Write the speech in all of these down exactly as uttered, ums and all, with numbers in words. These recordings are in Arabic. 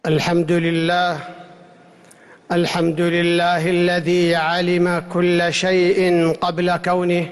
الحمد لله الحمد لله الذي علم كل شيء قبل كونه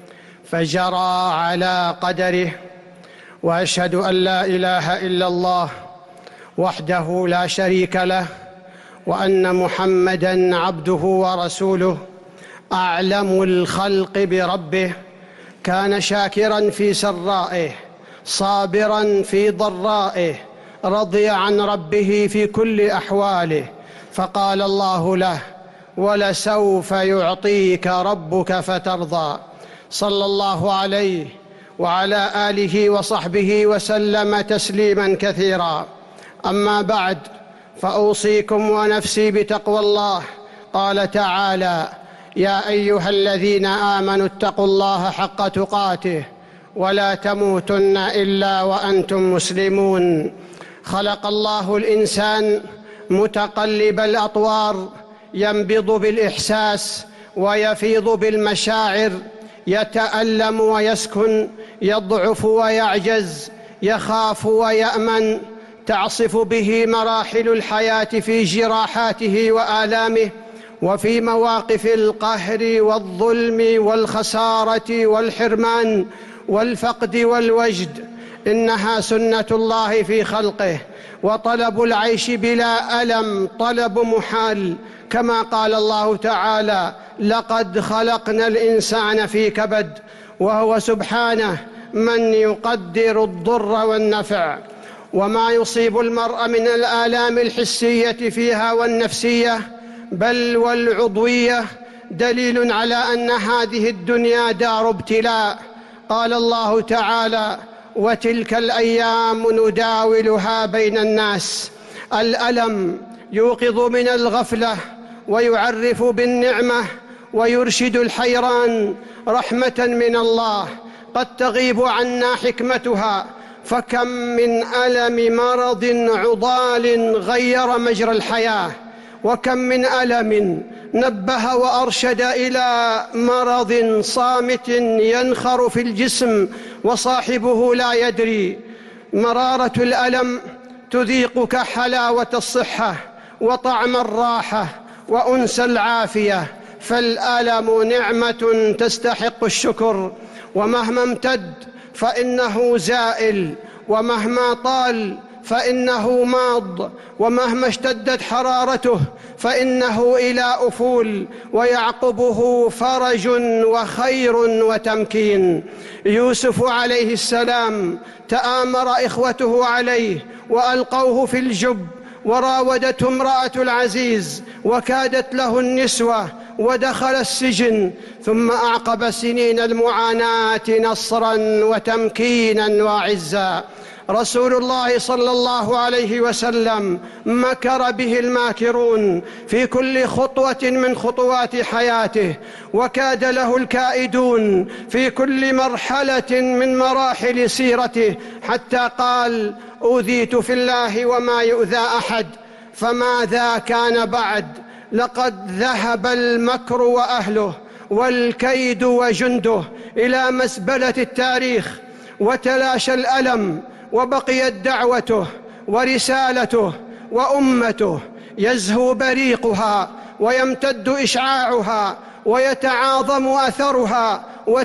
فجرى على قدره، وأشهد أن لا إله إلا الله وحده لا شريك له، وأن محمدًا عبده ورسوله أعلم الخلق بربه. كان شاكرًا في سرائه، صابرًا في ضرائه، رضي عن ربه في كل أحواله، فقال الله له: ولسوف يعطيك ربك فترضى. صلى الله عليه وعلى آله وصحبه وسلم تسليماً كثيراً. أما بعد، فأوصيكم ونفسي بتقوى الله. قال تعالى: يا أيها الذين آمنوا اتقوا الله حق تقاته ولا تموتن إلا وأنتم مسلمون. خلق الله الإنسان متقلب الأطوار، ينبض بالإحساس ويفيض بالمشاعر، يتألم ويسكن، يضعف ويعجز، يخاف ويأمن، تعصف به مراحل الحياة في جراحاته وآلامه، وفي مواقف القهر والظلم والخسارة والحرمان والفقد والوجد. إنها سنة الله في خلقه، وطلب العيش بلا ألم طلب محال، كما قال الله تعالى: لقد خلقنا الإنسان في كبد. وهو سبحانه من يقدر الضر والنفع. وما يصيب المرء من الآلام الحسية فيها والنفسية بل والعضوية دليل على أن هذه الدنيا دار ابتلاء. قال الله تعالى: وتلك الأيام نداولها بين الناس. الألم يوقظ من الغفلة ويعرف بالنعمة ويرشد الحيران، رحمة من الله قد تغيب عنا حكمتها. فكم من ألم مرض عضال غير مجرى الحياة، وكم من ألم نبه وأرشد إلى مرض صامت ينخر في الجسم وصاحبه لا يدري. مرارة الألم تذيقك حلاوة الصحة وطعم الراحة وأنس العافية، فالألم نعمة تستحق الشكر، ومهما امتد فإنه زائل، ومهما طال فإنه ماض، ومهما اشتدت حرارته فإنه إلى أفول، ويعقبه فرج وخير وتمكين. يوسف عليه السلام تآمر إخوته عليه وألقوه في الجب، وراودته امرأة العزيز وكادت له النسوة، ودخل السجن، ثم أعقب سنين المعاناة نصراً وتمكيناً وعزاً. رسول الله صلى الله عليه وسلم مكر به الماكرون في كل خطوة من خطوات حياته، وكاد له الكائدون في كل مرحلة من مراحل سيرته، حتى قال: أوذيت في الله وما يؤذى أحد. فماذا كان بعد؟ لقد ذهب المكر وأهله والكيد وجنده إلى مزبلة التاريخ، وتلاشى الألم، وبقيت دعوته ورسالته وأمته يزهو بريقها ويمتد إشعاعها ويتعاظم أثرها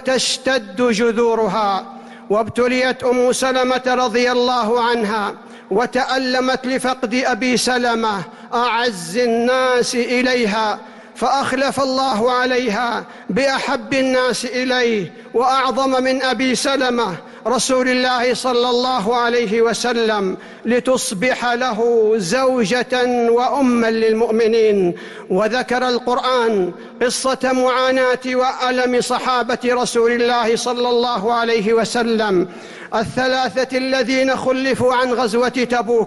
وتشتد جذورها. وابتليت أم سلمة رضي الله عنها وتألمت لفقد أبي سلمة أعز الناس إليها، فأخلف الله عليها بأحب الناس إليه وأعظم من أبي سلمة رسول الله صلى الله عليه وسلم، لتصبح له زوجة وأما للمؤمنين. وذكر القرآن قصة معاناة وألم صحابة رسول الله صلى الله عليه وسلم الثلاثة الذين خلفوا عن غزوة تبوك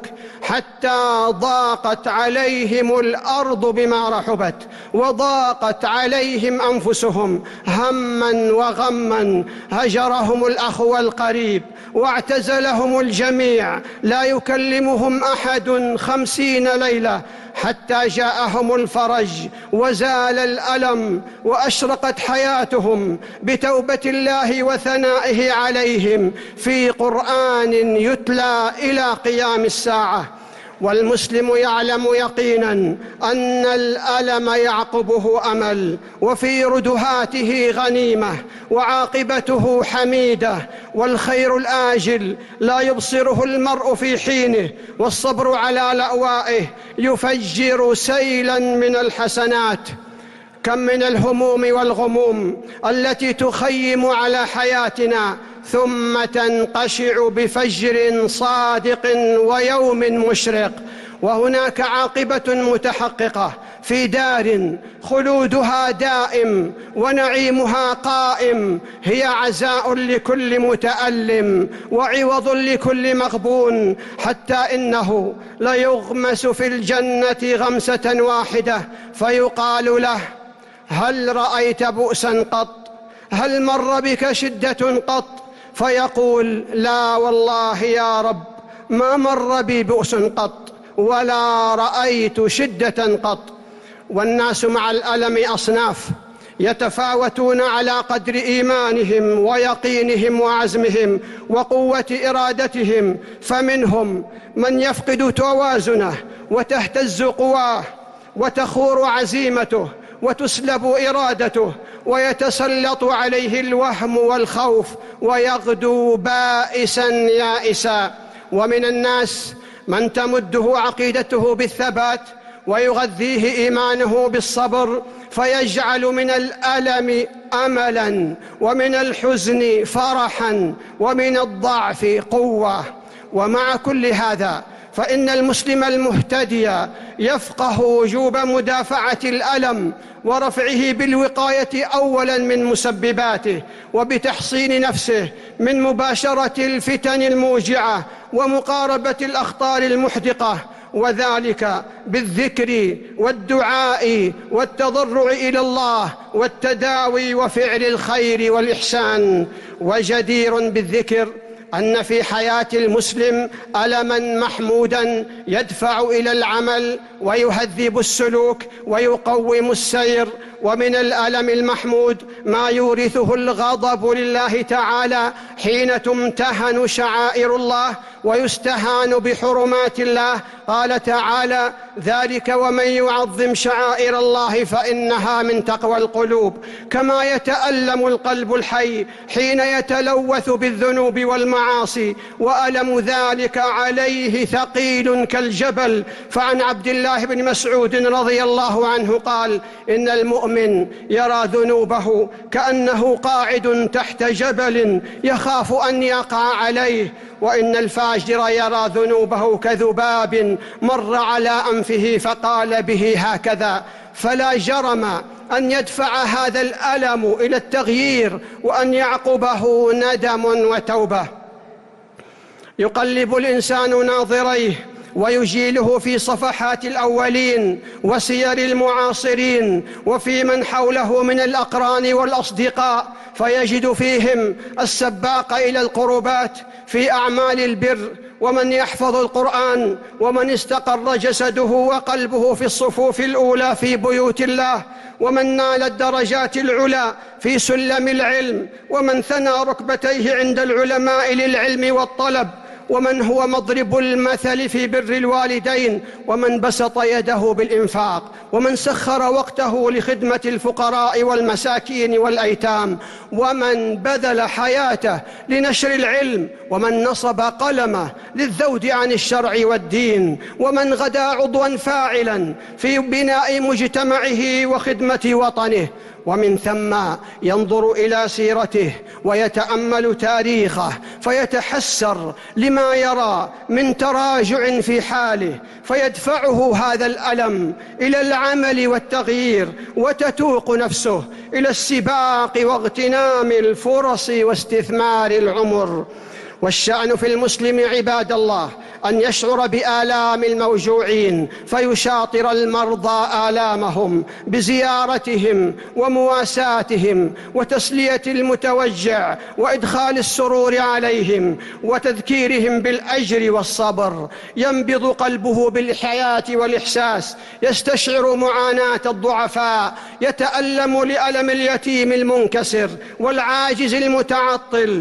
حتى ضاقت عليهم الأرض بما رحبت، وضاقت عليهم أنفسهم هماً وغماً. هجرهم الأخ والقريب واعتزلهم الجميع، لا يكلمهم أحد خمسين ليلة، حتى جاءهم الفرج وزال الألم، وأشرقت حياتهم بتوبة الله وثنائه عليهم في قرآن يتلى إلى قيام الساعة. والمسلم يعلم يقينا أن الألم يعقبه أمل، وفي ردهاته غنيمة، وعاقبته حميدة، والخير الآجل لا يبصره المرء في حينه، والصبر على لأوائه يفجر سيلا من الحسنات. كم من الهموم والغموم التي تخيم على حياتنا ثم تنقشع بفجر صادق ويوم مشرق، وهناك عاقبة متحققة في دار خلودها دائم ونعيمها قائم، هي عزاء لكل متألم وعوض لكل مغبون، حتى إنه ليغمس في الجنة غمسة واحدة فيقال له: هل رأيت بؤسا قط؟ هل مر بك شدة قط؟ فيقول: لا والله يا رب، ما مر بي بؤس قط ولا رأيت شدة قط. والناس مع الألم أصناف يتفاوتون على قدر إيمانهم ويقينهم وعزمهم وقوة إرادتهم، فمنهم من يفقد توازنه وتهتز قواه وتخور عزيمته وتسلب إرادته ويتسلط عليه الوهم والخوف ويغدو بائسا يائسا. ومن الناس من تمده عقيدته بالثبات ويغذيه إيمانه بالصبر، فيجعل من الألم أملا، ومن الحزن فرحا، ومن الضعف قوة. ومع كل هذا فإن المسلم المهتدي يفقه وجوب مدافعة الألم ورفعه بالوقاية أولا من مسبباته، وبتحصين نفسه من مباشرة الفتن الموجعة ومقاربة الأخطار المحدقة، وذلك بالذكر والدعاء والتضرع إلى الله والتداوي وفعل الخير والإحسان. وجدير بالذكر أن في حياة المسلم ألماً محموداً يدفع إلى العمل ويهذب السلوك ويقوم السير. ومن الألم المحمود ما يورثه الغضب لله تعالى حين تمتهن شعائر الله ويستهان بحرمات الله. قال تعالى: ذلك ومن يعظم شعائر الله فإنها من تقوى القلوب. كما يتألم القلب الحي حين يتلوث بالذنوب والمعاصي، وألم ذلك عليه ثقيل كالجبل. فعن عبد الله بن مسعود رضي الله عنه قال: إن المؤمن يرى ذنوبه كأنه قاعد تحت جبل يخاف أن يقع عليه، وإن الفاجر يرى ذنوبه كذباب مر على أنفه فقال به هكذا. فلا جرم أن يدفع هذا الألم إلى التغيير وأن يعقبه ندم وتوبة. يقلب الإنسان ناظريه ويجيله في صفحات الأولين وسير المعاصرين وفي من حوله من الأقران والأصدقاء، فيجد فيهم السباق إلى القربات في أعمال البر، ومن يحفظ القرآن، ومن استقر جسده وقلبه في الصفوف الأولى في بيوت الله، ومن نال الدرجات العلى في سلم العلم، ومن ثنى ركبتيه عند العلماء للعلم والطلب، ومن هو مضرب المثل في بر الوالدين، ومن بسط يده بالإنفاق، ومن سخر وقته لخدمة الفقراء والمساكين والأيتام، ومن بذل حياته لنشر العلم، ومن نصب قلمه للذود عن الشرع والدين، ومن غدا عضوا فاعلا في بناء مجتمعه وخدمة وطنه. ومن ثم ينظر إلى سيرته ويتأمل تاريخه فيتحسر لما يرى من تراجع في حاله، فيدفعه هذا الألم إلى العمل والتغيير، وتتوق نفسه إلى السباق واغتنام الفرص واستثمار العمر. والشأن في المسلم عباد الله أن يشعر بآلام الموجوعين فيشاطر المرضى آلامهم بزيارتهم ومواساتهم وتسلية المتوجع وإدخال السرور عليهم وتذكيرهم بالأجر والصبر. ينبض قلبه بالحياة والإحساس، يستشعر معاناة الضعفاء، يتألم لألم اليتيم المنكسر والعاجز المتعطل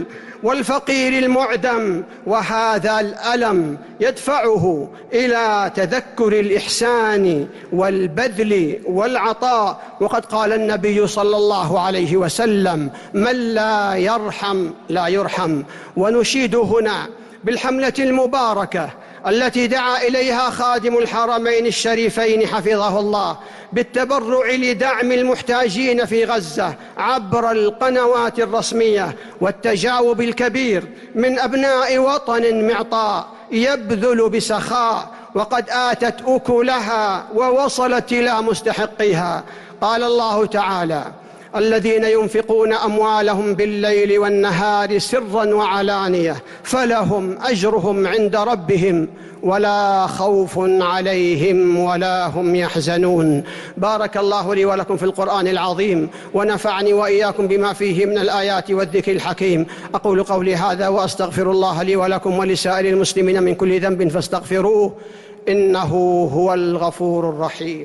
والفقير المعدم، وهذا الألم يدفعه إلى تذكر الإحسان والبذل والعطاء. وقد قال النبي صلى الله عليه وسلم: من لا يرحم لا يرحم. ونشيد هنا بالحملة المباركة التي دعا إليها خادم الحرمين الشريفين حفظه الله بالتبرع لدعم المحتاجين في غزة عبر القنوات الرسمية، والتجاوب الكبير من أبناء وطن معطاء يبذل بسخاء، وقد آتت أكلها ووصلت إلى مستحقها. قال الله تعالى: الذين ينفقون أموالهم بالليل والنهار سرا وعلانية فلهم أجرهم عند ربهم ولا خوف عليهم ولا هم يحزنون. بارك الله لي ولكم في القرآن العظيم، ونفعني وإياكم بما فيه من الآيات والذكر الحكيم. أقول قولي هذا وأستغفر الله لي ولكم ولسائر المسلمين من كل ذنب فاستغفروه إنه هو الغفور الرحيم.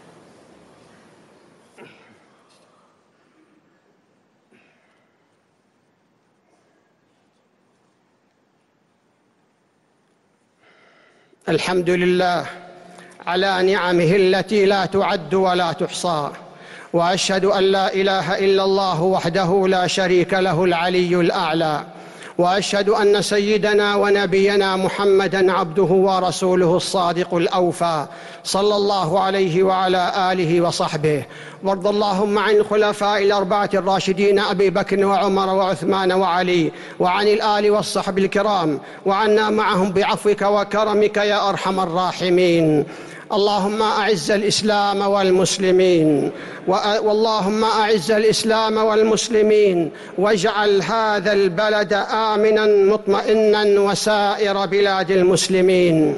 الحمد لله على نعمه التي لا تعد ولا تحصى، وأشهد أن لا إله إلا الله وحده لا شريك له العلي الأعلى، وأشهد أن سيدنا ونبينا محمدًا عبده ورسوله الصادق الأوفى صلى الله عليه وعلى آله وصحبه. وارض اللهم عن الخلفاء الأربعة الراشدين أبي بكر وعمر وعثمان وعلي، وعن الآل والصحب الكرام، وعنا معهم بعفوك وكرمك يا أرحم الراحمين. اللهم أعز الإسلام والمسلمين، واللهم أعز الإسلام والمسلمين، واجعل هذا البلد آمناً مطمئناً وسائر بلاد المسلمين.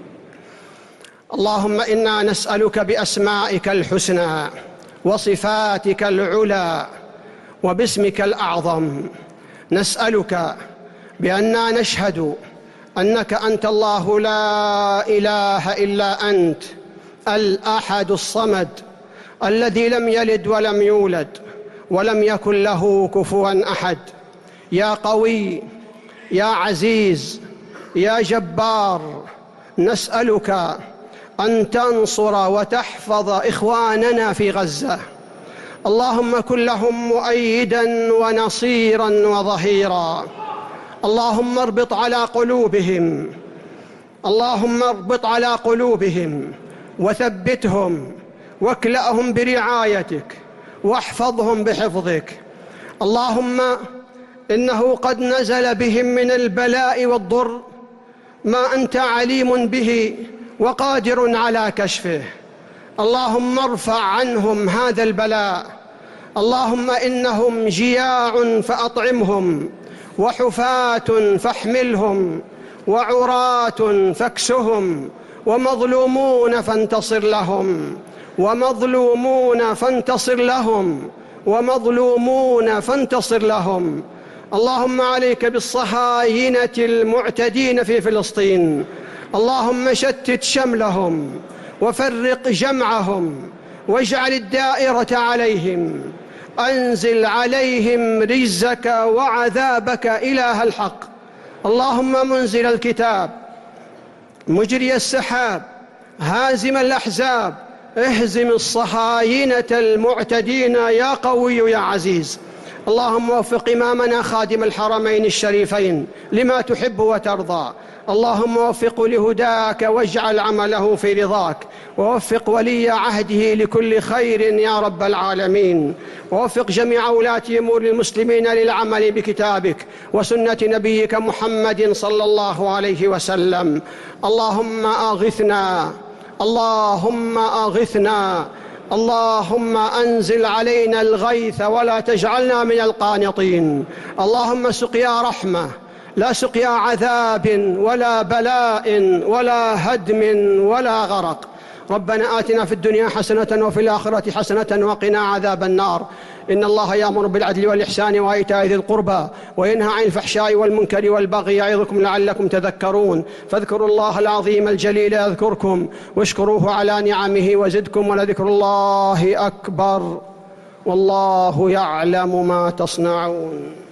اللهم إنا نسألك بأسمائك الحسنى وصفاتك العلى وباسمك الأعظم، نسألك بأننا نشهد أنك أنت الله لا إله إلا أنت الأحد الصمد الذي لم يلد ولم يولد ولم يكن له كفوا أحد. يا قوي يا عزيز يا جبار، نسألك أن تنصر وتحفظ إخواننا في غزة. اللهم كن لهم مؤيداً ونصيراً وظهيراً. اللهم اربط على قلوبهم اللهم اربط على قلوبهم وثبتهم واكلأهم برعايتك واحفظهم بحفظك. اللهم إنه قد نزل بهم من البلاء والضر ما أنت عليم به وقادر على كشفه. اللهم ارفع عنهم هذا البلاء. اللهم إنهم جياع فأطعمهم، وحفاة فاحملهم، وعراة فاكسهم، ومظلومون فانتصر لهم ومظلومون فانتصر لهم ومظلومون فانتصر لهم. اللهم عليك بالصهاينة المعتدين في فلسطين. اللهم شتت شملهم وفرق جمعهم واجعل الدائرة عليهم. أنزل عليهم رجزك وعذابك إله الحق. اللهم منزل الكتاب، مجري السحاب، هازم الأحزاب، اهزم الصهاينة المعتدين يا قوي يا عزيز. اللهم وفق إمامنا خادم الحرمين الشريفين لما تحب وترضى. اللهم وفقه لهداك واجعل عمله في رضاك، ووفق ولي عهده لكل خير يا رب العالمين، ووفق جميع ولاة أمور المسلمين للعمل بكتابك وسنة نبيك محمد صلى الله عليه وسلم. اللهم أغثنا اللهم أغثنا اللهم أنزل علينا الغيث ولا تجعلنا من القانطين. اللهم سقيا رحمة لا سقيا عذاب ولا بلاء ولا هدم ولا غرق. ربنا آتنا في الدنيا حسنة وفي الآخرة حسنة وقنا عذاب النار. إن الله يأمر بالعدل والإحسان وإيتاء ذي القربى وينهى عن الفحشاء والمنكر والبغي يعظكم لعلكم تذكرون. فاذكروا الله العظيم الجليل يذكركم واشكروه على نعمه وزدكم ولذكر الله أكبر والله يعلم ما تصنعون.